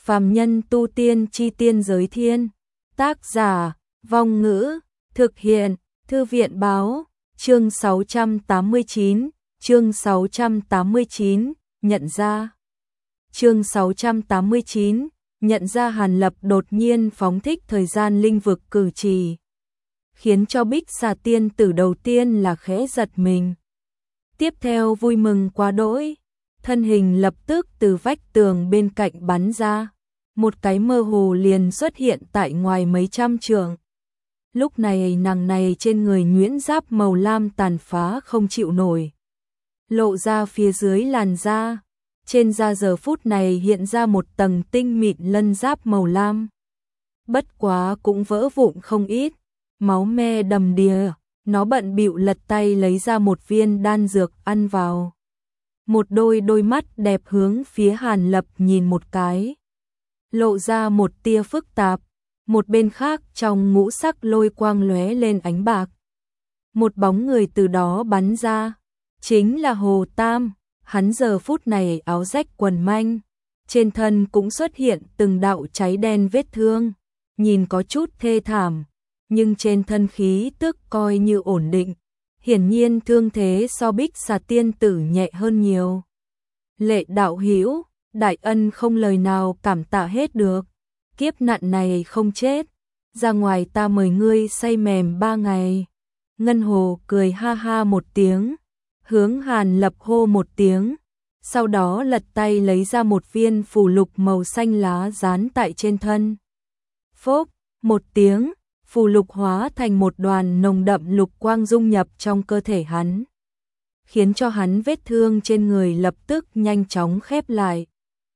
Phàm nhân tu tiên chi tiên giới thiên. Tác giả, Vong Ngữ, thực hiện, Thư viện báo, chương 689, chương 689, nhận ra. Chương 689, nhận ra Hàn Lập đột nhiên phóng thích thời gian linh vực cử chỉ, khiến cho Bích Xà tiên tử đầu tiên là khẽ giật mình. Tiếp theo vui mừng quá đỗi, thân hình lập tức từ vách tường bên cạnh bắn ra, một cái mơ hồ liền xuất hiện tại ngoài mấy trăm trượng. Lúc này nàng này trên người nhuyễn giáp màu lam tàn phá không chịu nổi, lộ ra phía dưới làn da. Trên da giờ phút này hiện ra một tầng tinh mịn lân giáp màu lam. Bất quá cũng vỡ vụn không ít, máu me đầm đìa, nó bận bịu lật tay lấy ra một viên đan dược ăn vào. Một đôi mắt đẹp hướng phía Hàn Lập nhìn một cái, lộ ra một tia phức tạp. Một bên khác trong ngũ sắc lôi quang lóe lên ánh bạc, một bóng người từ đó bắn ra, chính là Hồ Tam. Hắn giờ phút này áo rách quần manh, trên thân cũng xuất hiện từng đạo cháy đen vết thương, nhìn có chút thê thảm, nhưng trên thân khí tức coi như ổn định, hiển nhiên thương thế so Bích Xà tiên tử nhẹ hơn nhiều. Lệ đạo hữu, đại ân không lời nào cảm tạ hết được, kiếp nạn này không chết, ra ngoài ta mời ngươi say mềm 3 ngày. Ngân Hồ cười ha ha một tiếng, hướng Hàn Lập hô một tiếng, sau đó lật tay lấy ra một viên phù lục màu xanh lá dán tại trên thân. Phốc, một tiếng, phù lục hóa thành một đoàn nồng đậm lục quang dung nhập trong cơ thể hắn, khiến cho hắn vết thương trên người lập tức nhanh chóng khép lại.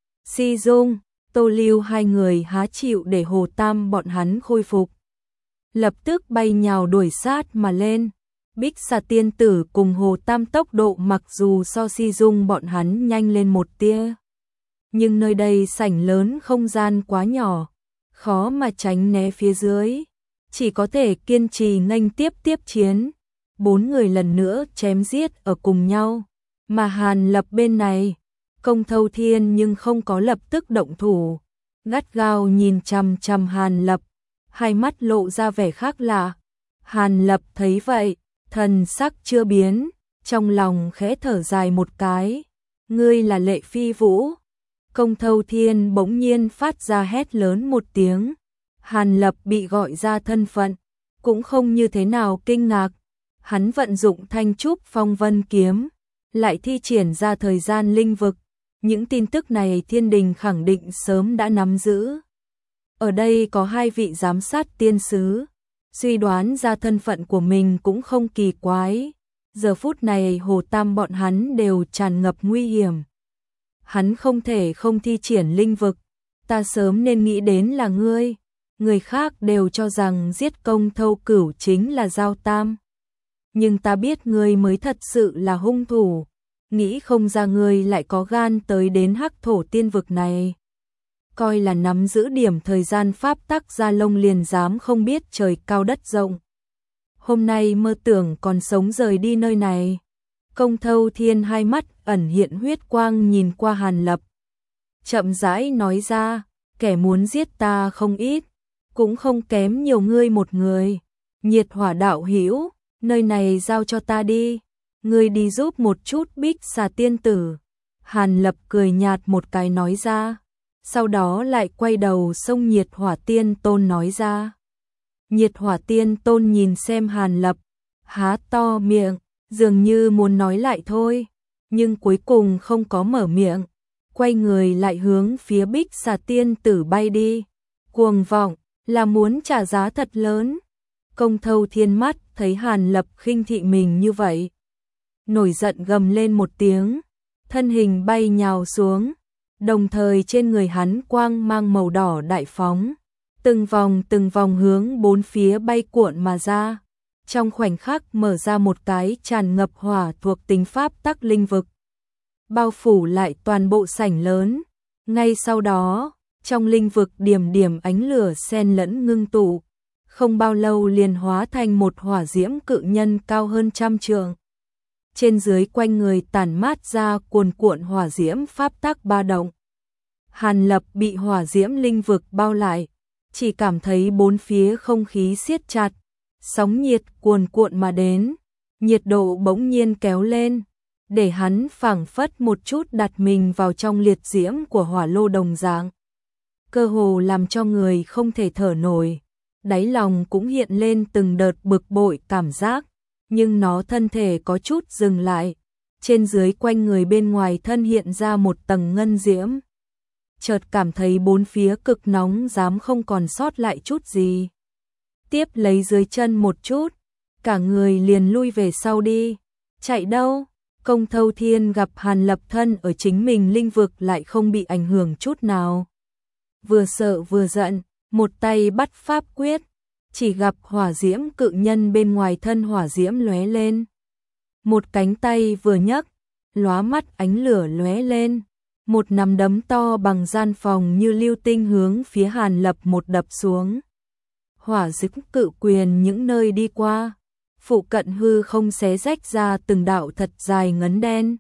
Si Dung, Tô Lưu hai người há chịu để Hồ Tam bọn hắn khôi phục, lập tức bay nhào đuổi sát mà lên. Bích Xà tiên tử cùng Hồ Tam tốc độ mặc dù so Si Dung bọn hắn nhanh lên một tia, nhưng nơi đây sảnh lớn không gian quá nhỏ, khó mà tránh né phía dưới, chỉ có thể kiên trì nghênh tiếp chiến. 4 người lần nữa chém giết ở cùng nhau, mà Hàn Lập bên này, Công Thâu Thiên nhưng không có lập tức động thủ, gắt gao nhìn chằm chằm Hàn Lập, hai mắt lộ ra vẻ khác lạ. Hàn Lập thấy vậy, thần sắc chưa biến, trong lòng khẽ thở dài một cái. Ngươi là Lệ Phi Vũ. Công Thâu Thiên bỗng nhiên phát ra hét lớn một tiếng. Hàn Lập bị gọi ra thân phận, cũng không như thế nào kinh ngạc. Hắn vận dụng Thanh Trúc Phong Vân kiếm, lại thi triển ra thời gian linh vực. Những tin tức này thiên đình khẳng định sớm đã nắm giữ. Ở đây có 2 vị giám sát tiên sứ, suy đoán ra thân phận của mình cũng không kỳ quái. Giờ phút này Hồ Tam bọn hắn đều tràn ngập nguy hiểm. Hắn không thể không thi triển linh vực, ta sớm nên nghĩ đến là ngươi. Người khác đều cho rằng giết Công Thâu Cửu chính là Giao Tam, nhưng ta biết ngươi mới thật sự là hung thủ, nghĩ không ra ngươi lại có gan tới đến Hắc Thổ tiên vực này. Coi là nắm giữ điểm thời gian pháp tắc Gia Lông liền dám không biết trời cao đất rộng. Hôm nay mơ tưởng còn sống rời đi nơi này. Công Thâu Thiên hai mắt ẩn hiện huyết quang nhìn qua Hàn Lập, chậm rãi nói ra, kẻ muốn giết ta không ít, cũng không kém nhiều ngươi một người. Nhiệt Hỏa đạo hữu, nơi này giao cho ta đi, ngươi đi giúp một chút Bích Xà tiên tử. Hàn Lập cười nhạt một cái nói ra, sau đó lại quay đầu xông Nhiệt Hỏa tiên tôn nói ra. Nhiệt Hỏa tiên tôn nhìn xem Hàn Lập, há to miệng, dường như muốn nói lại thôi, nhưng cuối cùng không có mở miệng, quay người lại hướng phía Bích Xà tiên tử bay đi. Cuồng vọng, là muốn trả giá thật lớn. Công Thâu Thiên mắt thấy Hàn Lập khinh thị mình như vậy, nổi giận gầm lên một tiếng, thân hình bay nhào xuống, đồng thời trên người hắn quang mang màu đỏ đại phóng, từng vòng hướng 4 phía bay cuộn mà ra, trong khoảnh khắc mở ra một cái tràn ngập hỏa thuộc tính pháp tắc linh vực, bao phủ lại toàn bộ sảnh lớn. Ngay sau đó, trong linh vực điểm điểm ánh lửa xen lẫn ngưng tụ, không bao lâu liền hóa thành một hỏa diễm cự nhân cao hơn 100 trượng. Trên dưới quanh người tản mát ra cuồn cuộn hỏa diễm pháp tắc ba động. Hàn Lập bị hỏa diễm linh vực bao lại, chỉ cảm thấy bốn phía không khí siết chặt, sóng nhiệt cuồn cuộn mà đến, nhiệt độ bỗng nhiên kéo lên, để hắn phảng phất một chút đặt mình vào trong liệt diễm của hỏa lô đồng dạng. Cơ hồ làm cho người không thể thở nổi, đáy lòng cũng hiện lên từng đợt bực bội cảm giác, nhưng nó thân thể có chút dừng lại, trên dưới quanh người bên ngoài thân hiện ra một tầng ngân diễm. Chợt cảm thấy bốn phía cực nóng dám không còn sót lại chút gì. Tiếp lấy dưới chân một chút, cả người liền lui về sau đi. Chạy đâu? Công Thâu Thiên gặp Hàn Lập thân ở chính mình linh vực lại không bị ảnh hưởng chút nào. Vừa sợ vừa giận, một tay bắt pháp quyết, chỉ gặp hỏa diễm cự nhân bên ngoài thân hỏa diễm lóe lên. Một cánh tay vừa nhấc, lóa mắt ánh lửa lóe lên. Một nắm đấm to bằng gian phòng như lưu tinh hướng phía Hàn Lập một đập xuống. Hỏa diễm cự quyền những nơi đi qua, phụ cận hư không xé rách ra từng đạo thật dài ngấn đen.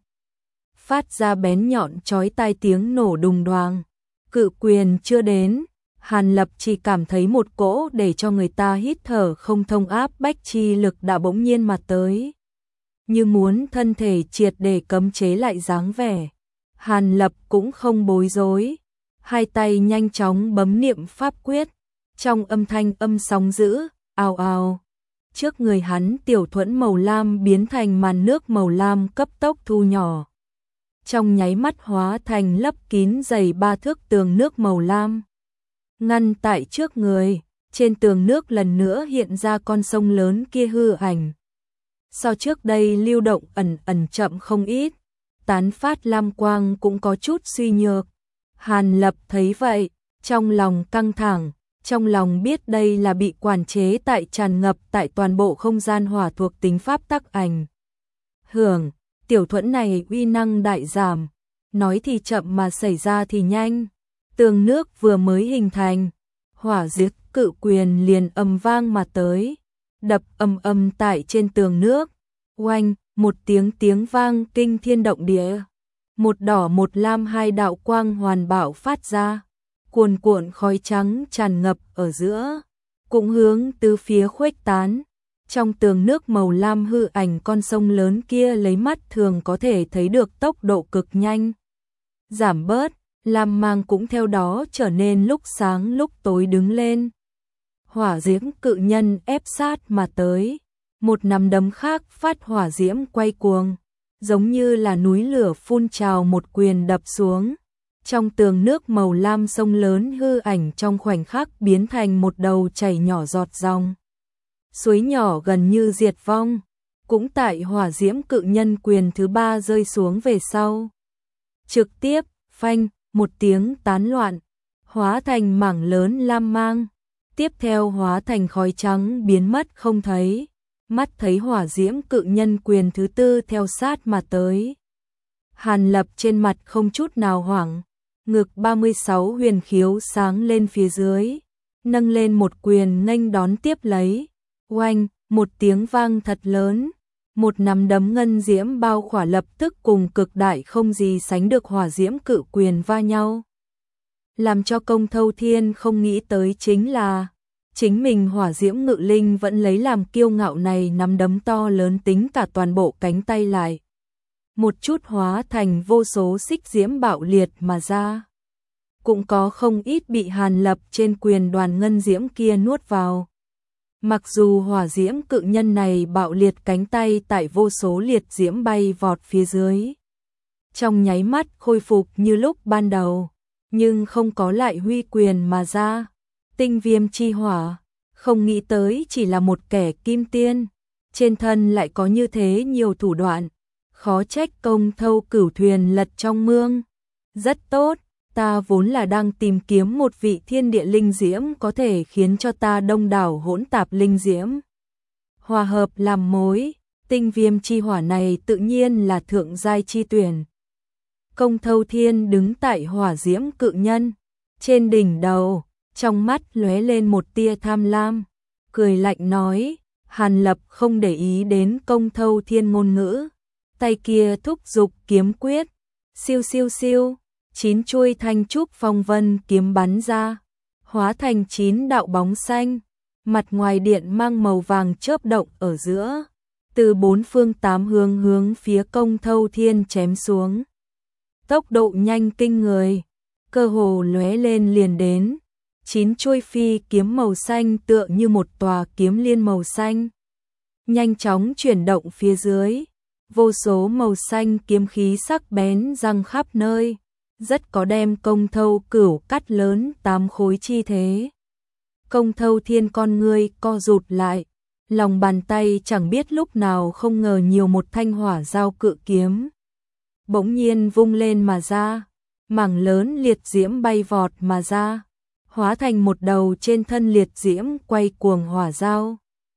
Phát ra bén nhọn chói tai tiếng nổ đùng đoàng. Cự quyền chưa đến, Hàn Lập chỉ cảm thấy một cỗ để cho người ta hít thở không thông áp bách chi lực đã bỗng nhiên mà tới. Như muốn thân thể triệt để cấm chế lại dáng vẻ. Hàn Lập cũng không bối rối, hai tay nhanh chóng bấm niệm pháp quyết, trong âm thanh âm sóng dữ, ào ào. Trước người hắn tiểu thuẫn màu lam biến thành màn nước màu lam cấp tốc thu nhỏ. Trong nháy mắt hóa thành lấp kín dày 3 thước tường nước màu lam. Ngăn tại trước người, trên tường nước lần nữa hiện ra con sông lớn kia hư ảnh. So trước đây lưu động ẩn chậm không ít, tán phát lam quang cũng có chút suy nhược. Hàn Lập thấy vậy, trong lòng căng thẳng, trong lòng biết đây là bị quản chế tại tràn ngập tại toàn bộ không gian hỏa thuộc tính pháp tắc ảnh. Hưởng, tiểu thuẫn này uy năng đại giảm, nói thì chậm mà xảy ra thì nhanh. Tường nước vừa mới hình thành, hỏa diễm cự quyền liền ầm vang mà tới, đập ầm tại trên tường nước. Oanh, một tiếng vang kinh thiên động địa. Một đỏ một lam hai đạo quang hoàn bạo phát ra, cuồn cuộn khói trắng tràn ngập ở giữa, cũng hướng từ phía khuếch tán. Trong tường nước màu lam hư ảnh con sông lớn kia lấy mắt thường có thể thấy được tốc độ cực nhanh. Giảm bớt, lam mang cũng theo đó trở nên lúc sáng lúc tối đứng lên. Hỏa diễm cự nhân ép sát mà tới. Một nắm đấm khác phát hỏa diễm quay cuồng, giống như là núi lửa phun trào một quyền đập xuống. Trong tường nước màu lam sông lớn hư ảnh trong khoảnh khắc biến thành một đầu chảy nhỏ giọt dòng. Suối nhỏ gần như diệt vong, cũng tại hỏa diễm cự nhân quyền thứ 3 rơi xuống về sau. Trực tiếp, phanh, một tiếng tán loạn, hóa thành mảng lớn lam mang, tiếp theo hóa thành khói trắng biến mất không thấy. Mắt thấy hỏa diễm cự nhân quyền thứ 4 theo sát mà tới. Hàn Lập trên mặt không chút nào hoảng, ngực 36 huyền khiếu sáng lên phía dưới, nâng lên một quyền nghênh đón tiếp lấy. Oanh, một tiếng vang thật lớn, một nắm đấm ngân diễm bao khỏa lập tức cùng cực đại không gì sánh được hỏa diễm cự quyền va nhau. Làm cho Công Thâu Thiên không nghĩ tới chính là chính mình hỏa diễm ngự linh vẫn lấy làm kiêu ngạo này nắm đấm to lớn tính cả toàn bộ cánh tay lại. Một chút hóa thành vô số xích diễm bạo liệt mà ra. Cũng có không ít bị Hàn Lập trên quyền đoàn ngân diễm kia nuốt vào. Mặc dù hỏa diễm cự nhân này bạo liệt cánh tay tại vô số liệt diễm bay vọt phía dưới. Trong nháy mắt khôi phục như lúc ban đầu, nhưng không có lại huy quyền mà ra. Tinh viêm chi hỏa, không nghĩ tới chỉ là một kẻ kim tiên, trên thân lại có như thế nhiều thủ đoạn, khó trách Công Thâu cửu thuyền lật trong mương. Rất tốt, ta vốn là đang tìm kiếm một vị thiên địa linh diễm có thể khiến cho ta đông đảo hỗn tạp linh diễm hòa hợp làm mối, tinh viêm chi hỏa này tự nhiên là thượng giai chi tuyển. Công Thâu Thiên đứng tại hỏa diễm cự nhân, trên đỉnh đầu, trong mắt lóe lên một tia tham lam, cười lạnh nói. Hàn Lập không để ý đến Công Thâu Thiên ngôn ngữ, tay kia thúc giục kiếm quyết, siêu siêu siêu, 9 chuôi thanh trúc phong vân kiếm bắn ra, hóa thành 9 đạo bóng xanh, mặt ngoài điện mang màu vàng chớp động ở giữa, từ 4 phương 8 hướng hướng phía Công Thâu Thiên chém xuống. Tốc độ nhanh kinh người, cơ hồ lóe lên liền đến. 9 chuôi phi kiếm màu xanh tựa như một tòa kiếm liên màu xanh, nhanh chóng chuyển động phía dưới, vô số màu xanh kiếm khí sắc bén răng khắp nơi, rất có đem Công Thâu Cửu cắt lớn 8 khối chi thế. Công Thâu Thiên con ngươi co rụt lại, lòng bàn tay chẳng biết lúc nào không ngờ nhiều một thanh hỏa dao cự kiếm. Bỗng nhiên vung lên mà ra, mảng lớn liệt diễm bay vọt mà ra, hóa thành một đầu trên thân liệt diễm quay cuồng hỏa dao.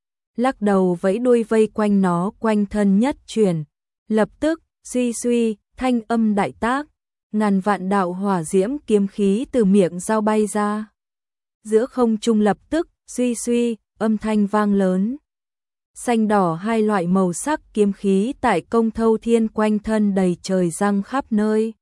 Lắc đầu vẫy đuôi vây quanh nó quanh thân nhất chuyển, lập tức, suy suy, thanh âm đại tác, ngàn vạn đạo hỏa diễm kiếm khí từ miệng dao bay ra. Giữa không trung lập tức, suy suy, âm thanh vang lớn. Xanh đỏ hai loại màu sắc kiếm khí tại Công Thâu Thiên quanh thân đầy trời răng khắp nơi.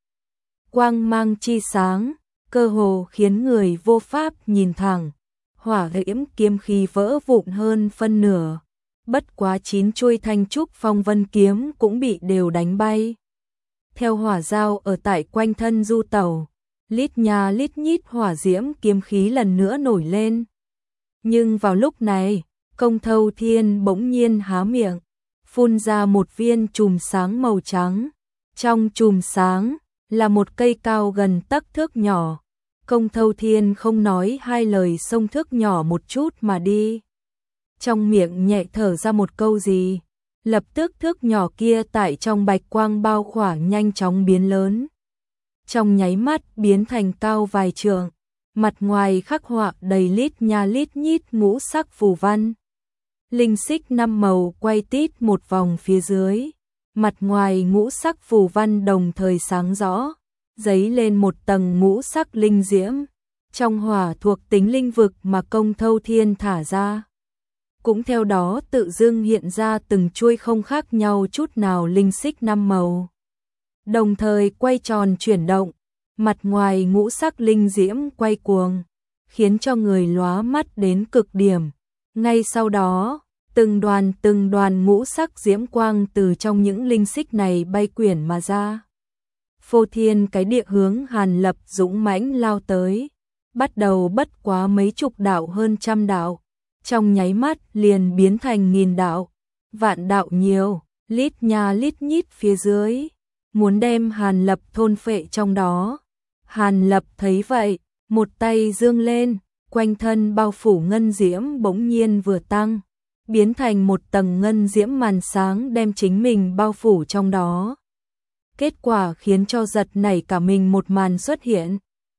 Quang mang chi sáng, cơ hồ khiến người vô pháp nhìn thẳng. Hỏa diễm kiếm khí vỡ vụn hơn phân nửa. Bất quá 9 chuôi thanh trúc phong vân kiếm cũng bị đều đánh bay. Theo hỏa dao ở tại quanh thân du tẩu, lít nha lít nhít hỏa diễm kiếm khí lần nữa nổi lên. Nhưng vào lúc này, Công Thâu Thiên bỗng nhiên há miệng, phun ra một viên chùm sáng màu trắng. Trong chùm sáng là một cây cao gần tấc thước nhỏ. Công Thâu Thiên không nói hai lời xông thước nhỏ một chút mà đi. Trong miệng nhẹ thở ra một câu gì, lập tức thước nhỏ kia tại trong bạch quang bao khỏa nhanh chóng biến lớn. Trong nháy mắt biến thành cao vài trượng, mặt ngoài khắc họa đầy lít nha lít nhít ngũ sắc phù văn. Linh xích 5 màu quay tít một vòng phía dưới, mặt ngoài ngũ sắc phù văn đồng thời sáng rõ, dấy lên một tầng ngũ sắc linh diễm. Trong hỏa thuộc tính linh vực mà Công Thâu Thiên thả ra, cũng theo đó tự dưng hiện ra từng chuôi không khác nhau chút nào linh xích 5 màu. Đồng thời quay tròn chuyển động, mặt ngoài ngũ sắc linh diễm quay cuồng, khiến cho người lóa mắt đến cực điểm. Ngay sau đó, từng đoàn ngũ sắc diễm quang từ trong những linh xích này bay quyển mà ra. Phô thiên cái địa hướng Hàn Lập dũng mãnh lao tới, bắt đầu bất quá mấy chục đạo hơn trăm đạo, trong nháy mắt liền biến thành nghìn đạo, vạn đạo nhiều, lít nha lít nhít phía dưới, muốn đem Hàn Lập thôn phệ trong đó. Hàn Lập thấy vậy, một tay giương lên, quanh thân bao phủ ngân diễm bỗng nhiên vừa tăng, biến thành một tầng ngân diễm màn sáng đem chính mình bao phủ trong đó. Kết quả khiến cho giật nảy cả mình một màn xuất hiện.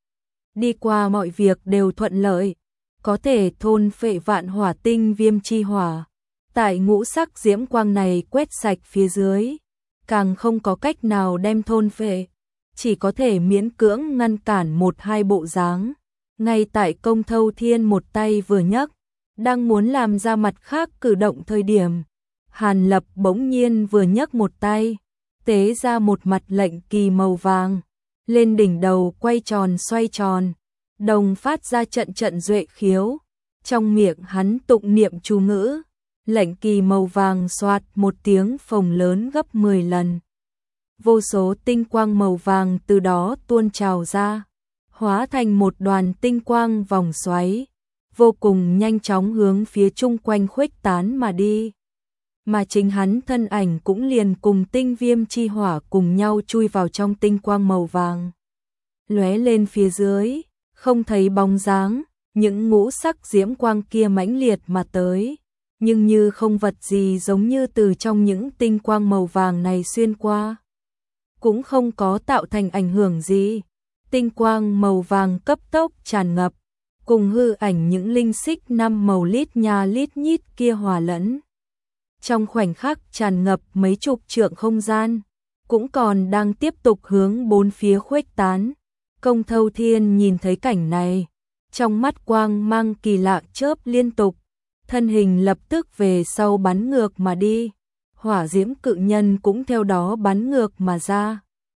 Đi qua mọi việc đều thuận lợi, có thể thôn phệ vạn hỏa tinh viêm chi hỏa. Tại ngũ sắc diễm quang này quét sạch phía dưới, càng không có cách nào đem thôn phệ, chỉ có thể miễn cưỡng ngăn cản một hai bộ dáng. Ngay tại Công Thâu Thiên một tay vừa nhấc, đang muốn làm ra mặt khác cử động thời điểm, Hàn Lập bỗng nhiên vừa nhấc một tay, tế ra một mặt lệnh kỳ màu vàng, lên đỉnh đầu quay tròn xoay tròn, đồng phát ra trận trận duệ khiếu, trong miệng hắn tụng niệm chú ngữ, lệnh kỳ màu vàng xoạt một tiếng phồng lớn gấp 10 lần. Vô số tinh quang màu vàng từ đó tuôn trào ra, hóa thành một đoàn tinh quang vòng xoáy, vô cùng nhanh chóng hướng phía chung quanh khuếch tán mà đi. Mà chính hắn thân ảnh cũng liền cùng tinh viêm chi hỏa cùng nhau chui vào trong tinh quang màu vàng. Lóe lên phía dưới, không thấy bóng dáng, những ngũ sắc diễm quang kia mãnh liệt mà tới, nhưng như không vật gì giống như từ trong những tinh quang màu vàng này xuyên qua. Cũng không có tạo thành ảnh hưởng gì, tinh quang màu vàng cấp tốc tràn ngập, cùng hư ảnh những linh xích 5 màu lít nha lít nhít kia hòa lẫn. Trong khoảnh khắc tràn ngập mấy chục trượng không gian, cũng còn đang tiếp tục hướng bốn phía khuếch tán. Công Thâu Thiên nhìn thấy cảnh này, trong mắt quang mang kỳ lạ chớp liên tục, thân hình lập tức về sau bắn ngược mà đi. Hỏa diễm cự nhân cũng theo đó bắn ngược mà ra,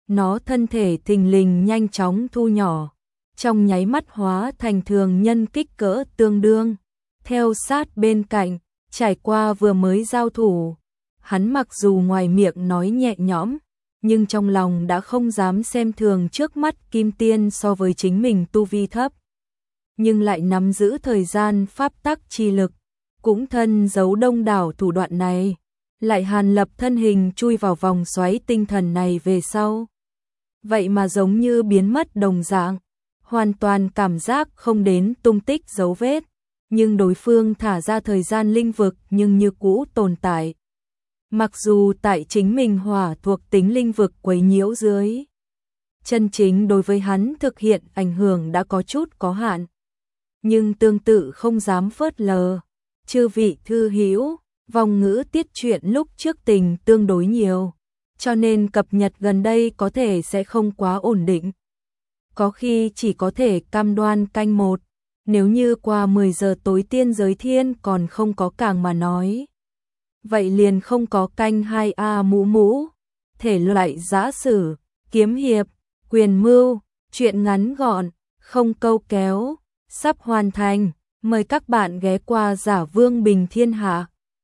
nó thân thể thình lình nhanh chóng thu nhỏ, trong nháy mắt hóa thành thường nhân kích cỡ tương đương. Theo sát bên cạnh, trải qua vừa mới giao thủ, hắn mặc dù ngoài miệng nói nhẹ nhõm, nhưng trong lòng đã không dám xem thường trước mắt kim tiên so với chính mình tu vi thấp. Nhưng lại nắm giữ thời gian pháp tắc chi lực, cũng thân giấu đông đảo thủ đoạn này, lại Hàn Lập thân hình chui vào vòng xoáy tinh thần này về sau. Vậy mà giống như biến mất đồng dạng, hoàn toàn cảm giác không đến tung tích dấu vết, nhưng đối phương thả ra thời gian linh vực nhưng như cũ tồn tại. Mặc dù tại chính mình hỏa thuộc tính linh vực quấy nhiễu dưới, chân chính đối với hắn thực hiện ảnh hưởng đã có chút có hạn. Nhưng tương tự không dám phớt lờ. Chư vị thư hữu, vòng ngữ tiết truyện lúc trước tình tương đối nhiều, cho nên cập nhật gần đây có thể sẽ không quá ổn định. Có khi chỉ có thể cam đoan canh 1, nếu như qua 10 giờ tối tiên giới thiên còn không có càng mà nói. Vậy liền không có canh 2A mũ mũ, thể loại giã sử, kiếm hiệp, quyền mưu, truyện ngắn gọn, không câu kéo, sắp hoàn thành. Mời các bạn ghé qua Giả Vương Bình Thiên Hạ.